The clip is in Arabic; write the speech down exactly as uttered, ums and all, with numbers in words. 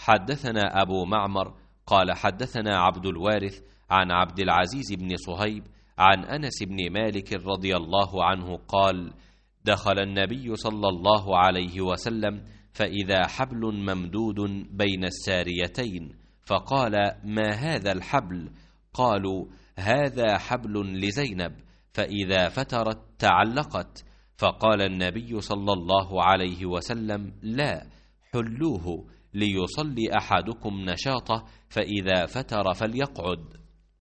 حدثنا أبو معمر قال حدثنا عبد الوارث عن عبد العزيز بن صهيب عن أنس بن مالك رضي الله عنه قال: دخل النبي صلى الله عليه وسلم فإذا حبل ممدود بين الساريتين، فقال: ما هذا الحبل؟ قالوا: هذا حبل لزينب، فإذا فترت تعلقت. فقال النبي صلى الله عليه وسلم: لا، حلوه ليصلي أحدكم نشاطه، فإذا فتر فليقعد.